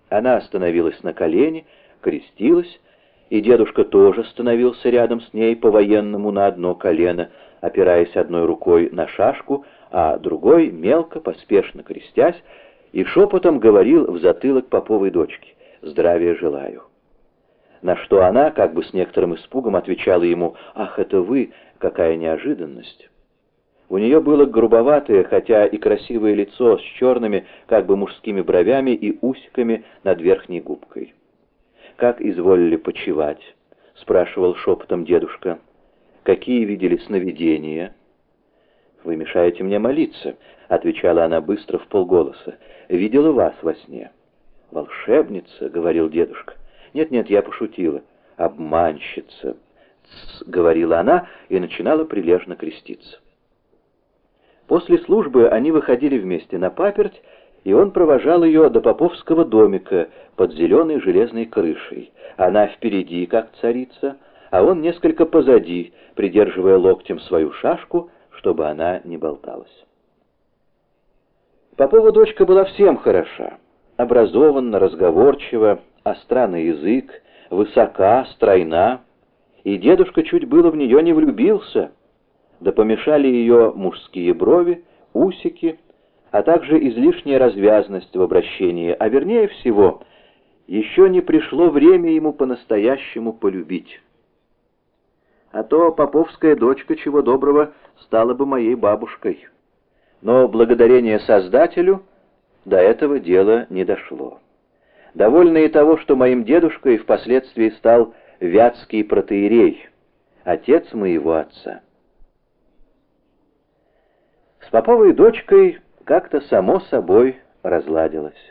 Она остановилась на колени, крестилась, и дедушка тоже становился рядом с ней по-военному на одно колено, опираясь одной рукой на шашку, а другой, мелко, поспешно крестясь, и шепотом говорил в затылок поповой дочке: «Здравия желаю». На что она, как бы с некоторым испугом, отвечала ему: «Ах, это вы! Какая неожиданность!» У нее было грубоватое, хотя и красивое лицо с черными, как бы мужскими бровями и усиками над верхней губкой. «Как изволили почивать?» — спрашивал шепотом дедушка. «Какие видели сновидения?» «Вы мешаете мне молиться», — отвечала она быстро вполголоса. «Видела вас во сне». «Волшебница», — говорил дедушка. «Нет-нет, я пошутила». «Обманщица», — говорила она и начинала прилежно креститься. После службы они выходили вместе на паперть, и он провожал ее до поповского домика под зеленой железной крышей. Она впереди, как царица, а он несколько позади, придерживая локтем свою шашку, чтобы она не болталась. Попова дочка была всем хороша. Образованна, разговорчива, остра на язык, высока, стройна, и дедушка чуть было в нее не влюбился, да помешали ее мужские брови, усики, а также излишняя развязность в обращении, а вернее всего, еще не пришло время ему по-настоящему полюбить. А то поповская дочка, чего доброго, стала бы моей бабушкой. Но благодарение Создателю до этого дела не дошло. Довольно и того, что моим дедушкой впоследствии стал вятский протоиерей, отец моего отца. С поповой дочкой как-то само собой разладилось.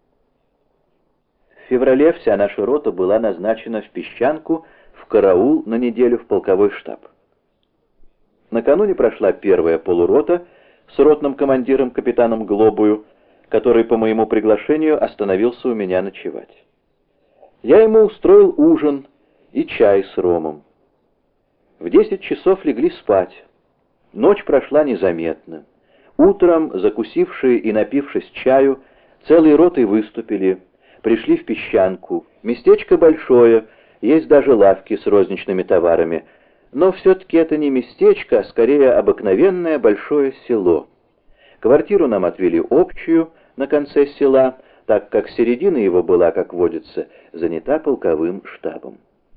В феврале вся наша рота была назначена в Песчанку в караул на неделю в полковой штаб. Накануне прошла первая полурота с ротным командиром капитаном Глобую, который по моему приглашению остановился у меня ночевать. Я ему устроил ужин и чай с ромом. В 10 часов легли спать. Ночь прошла незаметно. Утром, закусившие и напившись чаю, целой ротой выступили, пришли в Песчанку. Местечко большое, есть даже лавки с розничными товарами, но все-таки это не местечко, а скорее обыкновенное большое село. Квартиру нам отвели общую на конце села, так как середина его была, как водится, занята полковым штабом.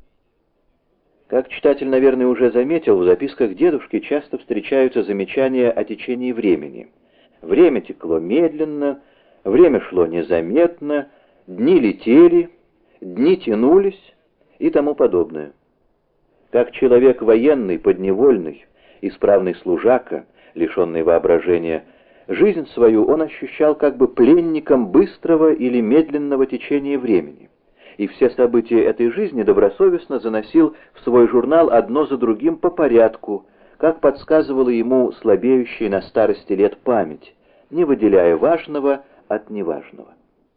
Как читатель, наверное, уже заметил, в записках дедушки часто встречаются замечания о течении времени. Время текло медленно, время шло незаметно, дни летели, дни тянулись и тому подобное. Как человек военный, подневольный, исправный служака, лишенный воображения, жизнь свою он ощущал как бы пленником быстрого или медленного течения времени. И все события этой жизни добросовестно заносил в свой журнал одно за другим по порядку, как подсказывала ему слабеющая на старости лет память, не выделяя важного от неважного.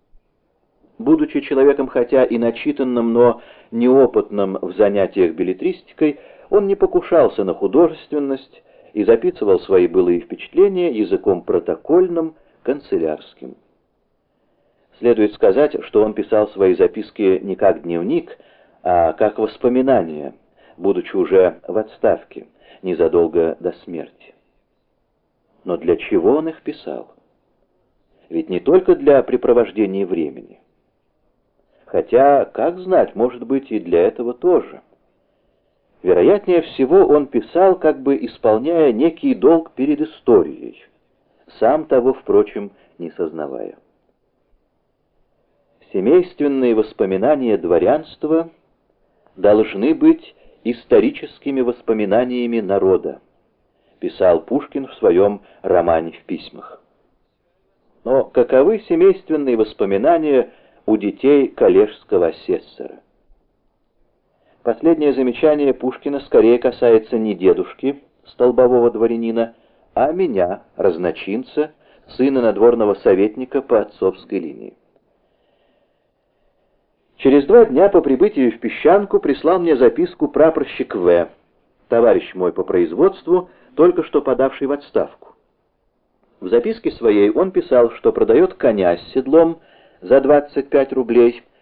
Будучи человеком хотя и начитанным, но неопытным в занятиях беллетристикой, он не покушался на художественность и записывал свои былые впечатления языком протокольным, канцелярским. Следует сказать, что он писал свои записки не как дневник, а как воспоминания, будучи уже в отставке, незадолго до смерти. Но для чего он их писал? Ведь не только для препровождения времени. Хотя, как знать, может быть и для этого тоже. Вероятнее всего, он писал, как бы исполняя некий долг перед историей, сам того, впрочем, не сознавая. Семейственные воспоминания дворянства должны быть историческими воспоминаниями народа, писал Пушкин в своем романе «В письмах». Но каковы семейственные воспоминания у детей коллежского асессора? Последнее замечание Пушкина скорее касается не дедушки, столбового дворянина, а меня, разночинца, сына надворного советника по отцовской линии. Через 2 дня по прибытии в Песчанку прислал мне записку прапорщик В., товарищ мой по производству, только что подавший в отставку. В записке своей он писал, что продает коня с седлом за 25 рублей,